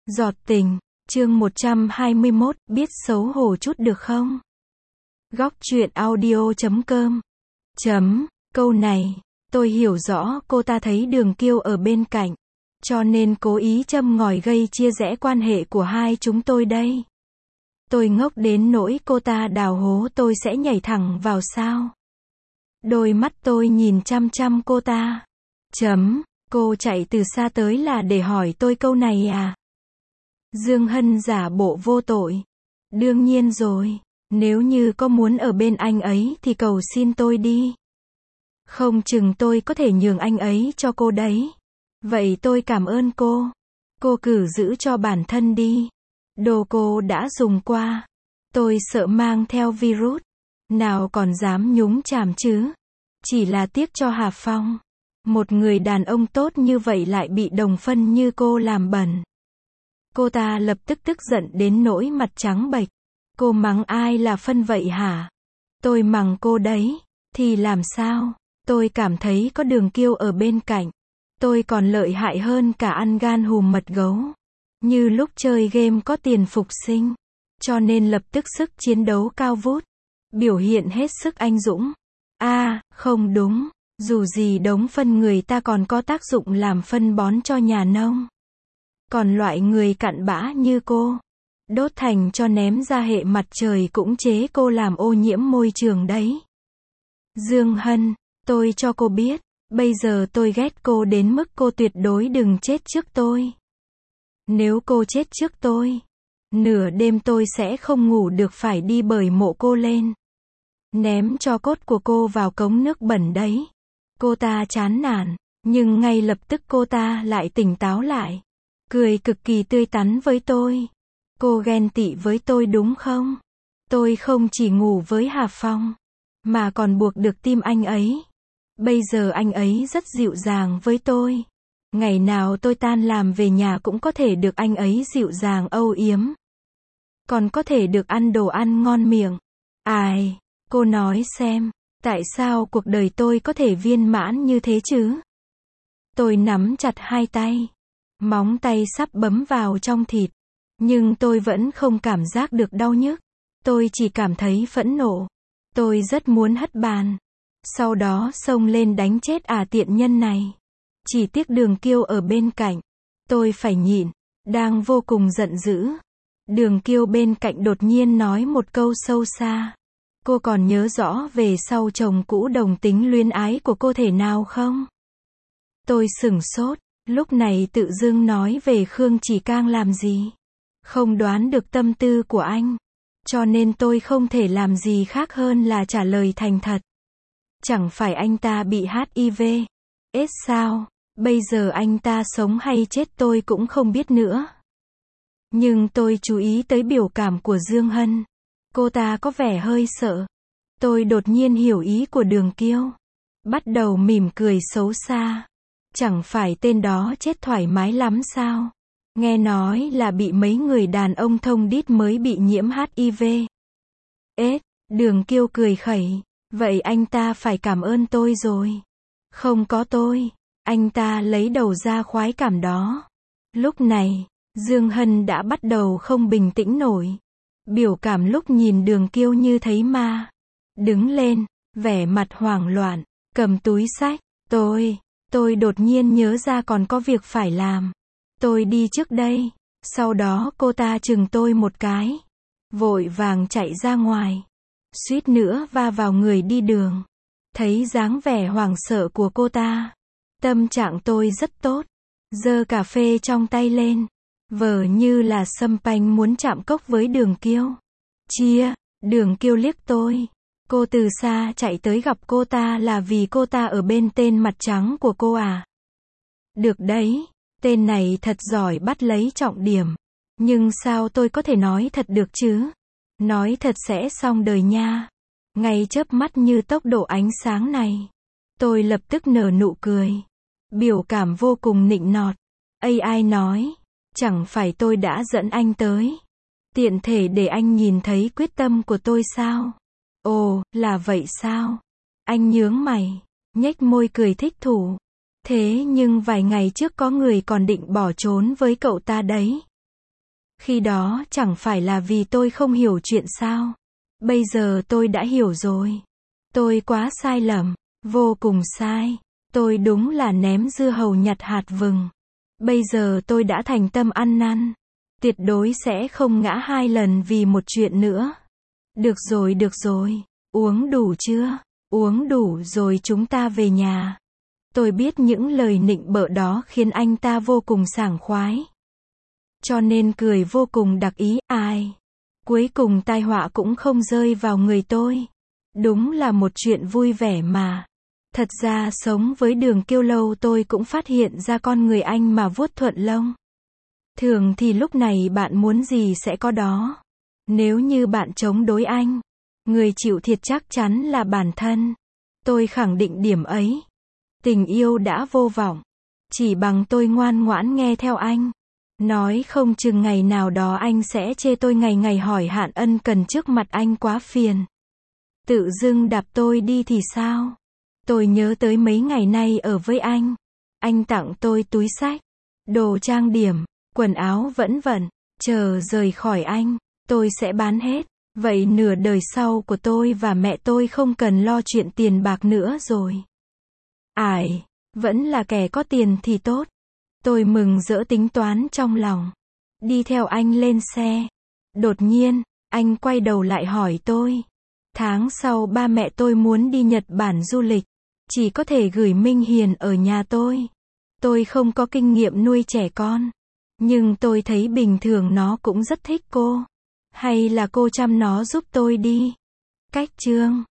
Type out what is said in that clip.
Giọt tình, chương 121, biết xấu hổ chút được không? Góc truyện audio.com. Câu này, tôi hiểu rõ cô ta thấy Đường Kiêu ở bên cạnh, cho nên cố ý châm ngòi gây chia rẽ quan hệ của hai chúng tôi đây. Tôi ngốc đến nỗi cô ta đào hố tôi sẽ nhảy thẳng vào sao? Đôi mắt tôi nhìn chăm chăm cô ta. Cô chạy từ xa tới là để hỏi tôi câu này à? Dương Hân giả bộ vô tội. Đương nhiên rồi, nếu như có muốn ở bên anh ấy thì cầu xin tôi đi. Không chừng tôi có thể nhường anh ấy cho cô đấy. Vậy tôi cảm ơn cô. Cô cứ giữ cho bản thân đi. Đồ cô đã dùng qua. Tôi sợ mang theo virus. Nào còn dám nhúng chàm chứ. Chỉ là tiếc cho Hà Phong. Một người đàn ông tốt như vậy lại bị đồng phân như cô làm bẩn. Cô ta lập tức tức giận đến nỗi mặt trắng bệch. Cô mắng ai là phân vậy hả? Tôi mắng cô đấy. Thì làm sao? Tôi cảm thấy có Đường Kiêu ở bên cạnh. Tôi còn lợi hại hơn cả ăn gan hùm mật gấu. Như lúc chơi game có tiền phục sinh. Cho nên lập tức sức chiến đấu cao vút. Biểu hiện hết sức anh dũng. Không đúng. Dù gì đống phân người ta còn có tác dụng làm phân bón cho nhà nông. Còn loại người cặn bã như cô, đốt thành cho ném ra hệ mặt trời cũng chế cô làm ô nhiễm môi trường đấy. Dương Hân, tôi cho cô biết, bây giờ tôi ghét cô đến mức cô tuyệt đối đừng chết trước tôi. Nếu cô chết trước tôi, nửa đêm tôi sẽ không ngủ được, phải đi bởi mộ cô lên. Ném cho cốt của cô vào cống nước bẩn đấy. Cô ta chán nản, nhưng ngay lập tức cô ta lại tỉnh táo lại. Cười cực kỳ tươi tắn với tôi. Cô ghen tị với tôi đúng không? Tôi không chỉ ngủ với Hà Phong, mà còn buộc được tim anh ấy. Bây giờ anh ấy rất dịu dàng với tôi. Ngày nào tôi tan làm về nhà cũng có thể được anh ấy dịu dàng âu yếm. Còn có thể được ăn đồ ăn ngon miệng. Cô nói xem, tại sao cuộc đời tôi có thể viên mãn như thế chứ? Tôi nắm chặt hai tay. Móng tay sắp bấm vào trong thịt. Nhưng tôi vẫn không cảm giác được đau nhức. Tôi chỉ cảm thấy phẫn nộ. Tôi rất muốn hất bàn. Sau đó xông lên đánh chết tiện nhân này. Chỉ tiếc Đường Kiêu ở bên cạnh. Tôi phải nhịn. Đang vô cùng giận dữ. Đường Kiêu bên cạnh đột nhiên nói một câu sâu xa. Cô còn nhớ rõ về sau chồng cũ đồng tính luyến ái của cô thể nào không? Tôi sửng sốt. Lúc này tự dưng nói về Khương Chỉ Cang làm gì? Không đoán được tâm tư của anh. Cho nên tôi không thể làm gì khác hơn là trả lời thành thật. Chẳng phải anh ta bị HIV AIDS sao? Bây giờ anh ta sống hay chết tôi cũng không biết nữa. Nhưng tôi chú ý tới biểu cảm của Dương Hân. Cô ta có vẻ hơi sợ. Tôi đột nhiên hiểu ý của Đường Kiêu. Bắt đầu mỉm cười xấu xa. Chẳng phải tên đó chết thoải mái lắm sao? Nghe nói là bị mấy người đàn ông thông đít mới bị nhiễm HIV AIDS. Đường Kiêu cười khẩy. Vậy anh ta phải cảm ơn tôi rồi. Không có tôi, anh ta lấy đầu ra khoái cảm đó. Lúc này, Dương Hân đã bắt đầu không bình tĩnh nổi. Biểu cảm lúc nhìn Đường Kiêu như thấy ma. Đứng lên, vẻ mặt hoảng loạn, cầm túi xách. Tôi đột nhiên nhớ ra còn có việc phải làm. Tôi đi trước đây. Sau đó cô ta chừng tôi một cái. Vội vàng chạy ra ngoài. Suýt nữa va vào người đi đường. Thấy dáng vẻ hoảng sợ của cô ta. Tâm trạng tôi rất tốt. Giơ cà phê trong tay lên. Vờ như là sâm panh muốn chạm cốc với Đường Kiêu. Đường Kiêu liếc tôi. Cô từ xa chạy tới gặp cô ta là vì cô ta ở bên tên mặt trắng của cô à? Được đấy, tên này thật giỏi bắt lấy trọng điểm. Nhưng sao tôi có thể nói thật được chứ? Nói thật sẽ xong đời nha. Ngay chớp mắt như tốc độ ánh sáng này. Tôi lập tức nở nụ cười. Biểu cảm vô cùng nịnh nọt. AI nói, chẳng phải tôi đã dẫn anh tới. Tiện thể để anh nhìn thấy quyết tâm của tôi sao? Ồ, là vậy sao? Anh nhướng mày, nhếch môi cười thích thú. Thế nhưng vài ngày trước có người còn định bỏ trốn với cậu ta đấy. Khi đó chẳng phải là vì tôi không hiểu chuyện sao? Bây giờ tôi đã hiểu rồi. Tôi quá sai lầm, vô cùng sai. Tôi đúng là ném dưa hấu nhặt hạt vừng. Bây giờ tôi đã thành tâm ăn năn. Tuyệt đối sẽ không ngã 2 lần vì một chuyện nữa. Được rồi. Uống đủ chưa? Uống đủ rồi chúng ta về nhà. Tôi biết những lời nịnh bợ đó khiến anh ta vô cùng sảng khoái. Cho nên cười vô cùng đặc ý, ai. Cuối cùng tai họa cũng không rơi vào người tôi. Đúng là một chuyện vui vẻ mà. Thật ra sống với Đường Kiêu lâu tôi cũng phát hiện ra con người anh mà vuốt thuận lông. Thường thì lúc này bạn muốn gì sẽ có đó. Nếu như bạn chống đối anh, người chịu thiệt chắc chắn là bản thân. Tôi khẳng định điểm ấy. Tình yêu đã vô vọng. Chỉ bằng tôi ngoan ngoãn nghe theo anh. Nói không chừng ngày nào đó anh sẽ chê tôi ngày ngày hỏi hạn ân cần trước mặt anh quá phiền. Tự dưng đạp tôi đi thì sao? Tôi nhớ tới mấy ngày nay ở với anh. Anh tặng tôi túi xách, đồ trang điểm, quần áo vẩn vẩn. Chờ rời khỏi anh, tôi sẽ bán hết. Vậy nửa đời sau của tôi và mẹ tôi không cần lo chuyện tiền bạc nữa rồi. Ải, vẫn là kẻ có tiền thì tốt. Tôi mừng rỡ tính toán trong lòng. Đi theo anh lên xe. Đột nhiên, anh quay đầu lại hỏi tôi. Tháng sau ba mẹ tôi muốn đi Nhật Bản du lịch. Chỉ có thể gửi Minh Hiền ở nhà tôi. Tôi không có kinh nghiệm nuôi trẻ con. Nhưng tôi thấy bình thường nó cũng rất thích cô. Hay là cô chăm nó giúp tôi đi. Cách chương